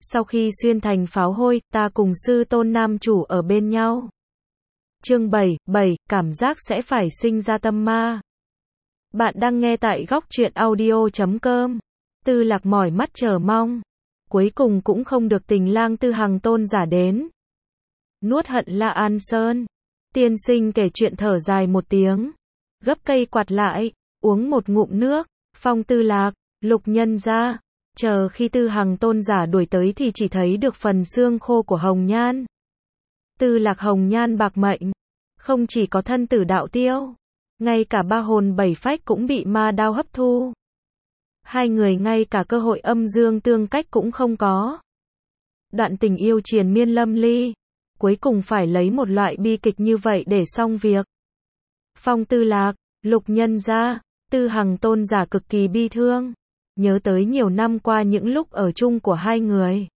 Sau khi xuyên thành pháo hôi, ta cùng sư tôn nam chủ ở bên nhau. Chương 7, cảm giác sẽ phải sinh ra tâm ma. Bạn đang nghe tại góc truyện audio.com. Tư Lạc mỏi mắt chờ mong. Cuối cùng cũng không được Tình Lang Tư Hằng tôn giả đến. Nuốt hận La An Sơn. Tiên sinh kể chuyện thở dài một tiếng. Gấp cây quạt lại, uống một ngụm nước. Phong Tư Lạc, Lục nhân ra. Chờ khi Tư Hằng tôn giả đuổi tới thì chỉ thấy được phần xương khô của Hồng Nhan. Tư Lạc Hồng Nhan bạc mệnh. Không chỉ có thân tử đạo tiêu, ngay cả ba hồn bảy phách cũng bị ma đao hấp thu. Hai người ngay cả cơ hội âm dương tương cách cũng không có. Đoạn tình yêu triền miên lâm ly, cuối cùng phải lấy một loại bi kịch như vậy để xong việc. Phong Tư Lạc, Lục nhân ra, Tư Hằng tôn giả cực kỳ bi thương, nhớ tới nhiều năm qua những lúc ở chung của hai người.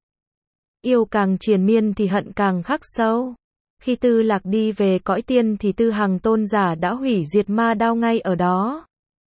Yêu càng triền miên thì hận càng khắc sâu. Khi Tư Lạc đi về cõi tiên thì Tư Hằng tôn giả đã hủy diệt ma đao ngay ở đó.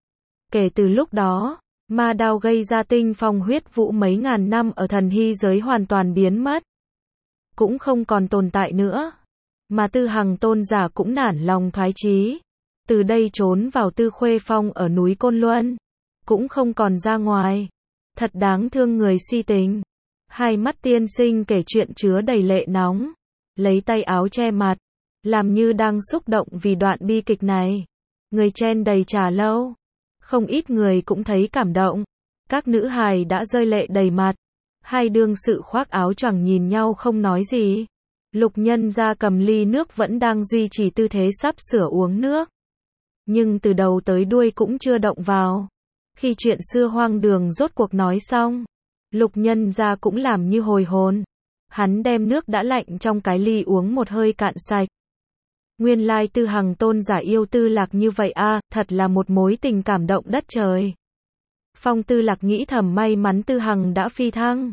Kể từ lúc đó, ma đao gây ra tinh phong huyết vũ mấy ngàn năm ở thần hy giới hoàn toàn biến mất. Cũng không còn tồn tại nữa. Mà Tư Hằng tôn giả cũng nản lòng thoái chí. Từ đây trốn vào Tư Khuê Phong ở núi Côn Luân. Cũng không còn ra ngoài. Thật đáng thương người si tình. Hai mắt tiên sinh kể chuyện chứa đầy lệ nóng. Lấy tay áo che mặt, làm như đang xúc động vì đoạn bi kịch này. Người chen đầy trà lâu. Không ít người cũng thấy cảm động. Các nữ hài đã rơi lệ đầy mặt. Hai đương sự khoác áo choàng nhìn nhau không nói gì. Lục nhân ra cầm ly nước vẫn đang duy trì tư thế sắp sửa uống nước. Nhưng từ đầu tới đuôi cũng chưa động vào. Khi chuyện xưa hoang đường rốt cuộc nói xong, Lục nhân ra cũng làm như hồi hồn. Hắn đem nước đã lạnh trong cái ly uống một hơi cạn sạch. Nguyên lai Tư Hằng tôn giả yêu Tư Lạc như vậy à, thật là một mối tình cảm động đất trời. Phong Tư Lạc nghĩ thầm may mắn Tư Hằng đã phi thăng.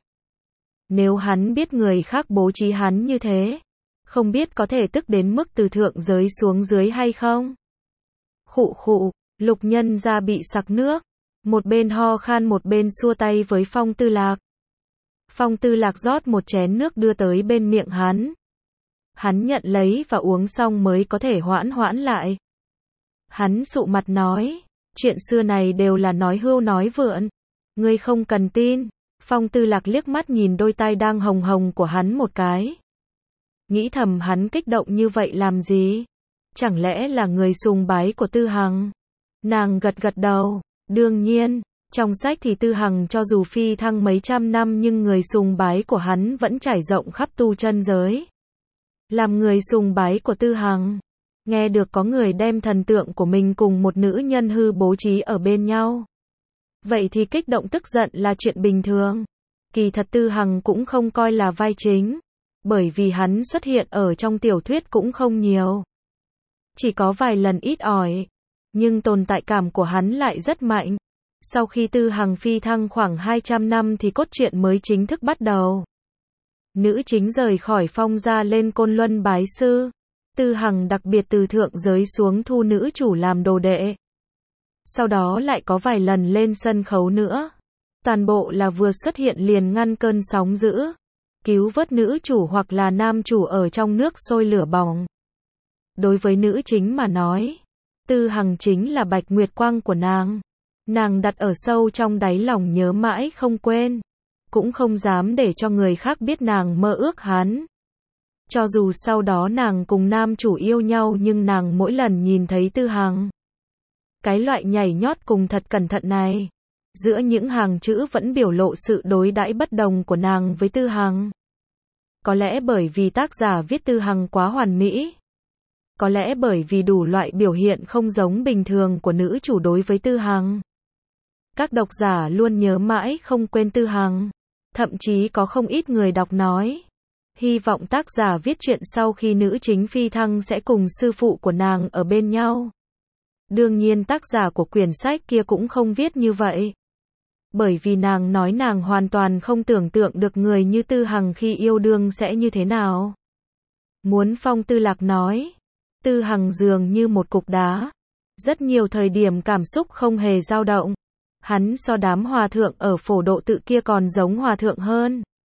Nếu hắn biết người khác bố trí hắn như thế, không biết có thể tức đến mức từ thượng giới xuống dưới hay không. Khụ khụ, Lục nhân ra bị sặc nước. Một bên ho khan một bên xua tay với Phong Tư Lạc. Phong Tư Lạc rót một chén nước đưa tới bên miệng hắn. Hắn nhận lấy và uống xong mới có thể hoãn lại. Hắn sụ mặt nói, chuyện xưa này đều là nói hưu nói vượn. Ngươi không cần tin. Phong Tư Lạc liếc mắt nhìn đôi tai đang hồng hồng của hắn một cái. Nghĩ thầm hắn kích động như vậy làm gì? Chẳng lẽ là người sùng bái của Tư Hằng? Nàng gật đầu, đương nhiên. Trong sách thì Tư Hằng cho dù phi thăng mấy trăm năm nhưng người sùng bái của hắn vẫn trải rộng khắp tu chân giới. Làm người sùng bái của Tư Hằng, nghe được có người đem thần tượng của mình cùng một nữ nhân hư bố trí ở bên nhau. Vậy thì kích động tức giận là chuyện bình thường. Kỳ thật Tư Hằng cũng không coi là vai chính, bởi vì hắn xuất hiện ở trong tiểu thuyết cũng không nhiều. Chỉ có vài lần ít ỏi, nhưng tồn tại cảm của hắn lại rất mạnh. Sau khi Tư Hằng phi thăng khoảng 200 năm thì cốt truyện mới chính thức bắt đầu. Nữ chính rời khỏi Phong gia lên Côn Luân bái sư. Tư Hằng đặc biệt từ thượng giới xuống thu nữ chủ làm đồ đệ. Sau đó lại có vài lần lên sân khấu nữa. Toàn bộ là vừa xuất hiện liền ngăn cơn sóng dữ. Cứu vớt nữ chủ hoặc là nam chủ ở trong nước sôi lửa bỏng. Đối với nữ chính mà nói, Tư Hằng chính là bạch nguyệt quang của nàng. Nàng đặt ở sâu trong đáy lòng nhớ mãi không quên. Cũng không dám để cho người khác biết nàng mơ ước hắn. Cho dù sau đó nàng cùng nam chủ yêu nhau nhưng nàng mỗi lần nhìn thấy Tư Hằng, cái loại nhảy nhót cùng thật cẩn thận này, giữa những hàng chữ vẫn biểu lộ sự đối đãi bất đồng của nàng với Tư Hằng. Có lẽ bởi vì tác giả viết Tư Hằng quá hoàn mỹ. Có lẽ bởi vì đủ loại biểu hiện không giống bình thường của nữ chủ đối với Tư Hằng. Các độc giả luôn nhớ mãi không quên Tư Hằng. Thậm chí có không ít người đọc nói, hy vọng tác giả viết chuyện sau khi nữ chính phi thăng sẽ cùng sư phụ của nàng ở bên nhau. Đương nhiên tác giả của quyển sách kia cũng không viết như vậy. Bởi vì nàng nói nàng hoàn toàn không tưởng tượng được người như Tư Hằng khi yêu đương sẽ như thế nào. Muốn Phong Tư Lạc nói, Tư Hằng dường như một cục đá. Rất nhiều thời điểm cảm xúc không hề dao động. Hắn so đám hòa thượng ở phổ độ tự kia còn giống hòa thượng hơn.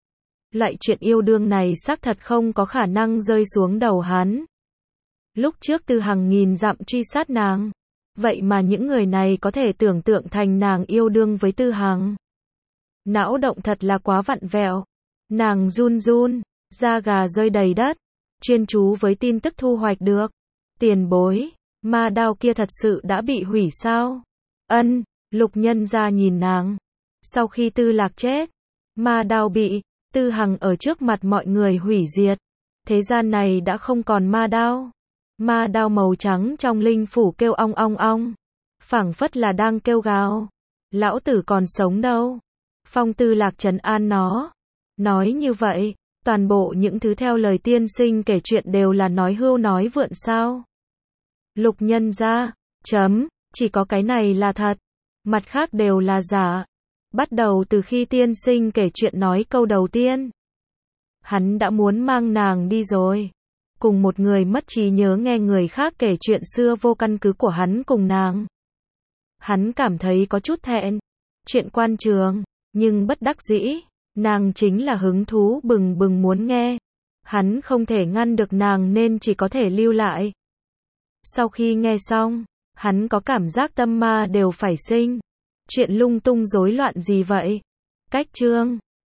Loại chuyện yêu đương này xác thật không có khả năng rơi xuống đầu hắn. Lúc trước Tư Hằng nghìn dặm truy sát nàng. Vậy mà những người này có thể tưởng tượng thành nàng yêu đương với Tư Hằng. Não động thật là quá vặn vẹo. Nàng run run, da gà rơi đầy đất, chuyên chú với tin tức thu hoạch được. Tiền bối, ma đao kia thật sự đã bị hủy sao? Ân, Lục Nhân Gia nhìn nàng. Sau khi Tư Lạc chết, ma đao bị Tư Hằng ở trước mặt mọi người hủy diệt. Thế gian này đã không còn ma đao. Ma đao màu trắng trong linh phủ kêu ong ong ong, phảng phất là đang kêu gào. Lão tử còn sống đâu. Phong Tư Lạc trấn an nó. Nói như vậy, toàn bộ những thứ theo lời tiên sinh kể chuyện đều là nói hưu nói vượn sao? Lục Nhân Gia, chỉ có cái này là thật, mặt khác đều là giả. Bắt đầu từ khi tiên sinh kể chuyện nói câu đầu tiên, hắn đã muốn mang nàng đi rồi. Cùng một người mất trí nhớ nghe người khác kể chuyện xưa vô căn cứ của hắn cùng nàng. Hắn cảm thấy có chút thẹn. Chuyện quan trường, nhưng bất đắc dĩ, nàng chính là hứng thú bừng bừng muốn nghe. Hắn không thể ngăn được nàng nên chỉ có thể lưu lại. Sau khi nghe xong, hắn có cảm giác tâm ma đều phải sinh. Chuyện lung tung rối loạn gì vậy? Cách chương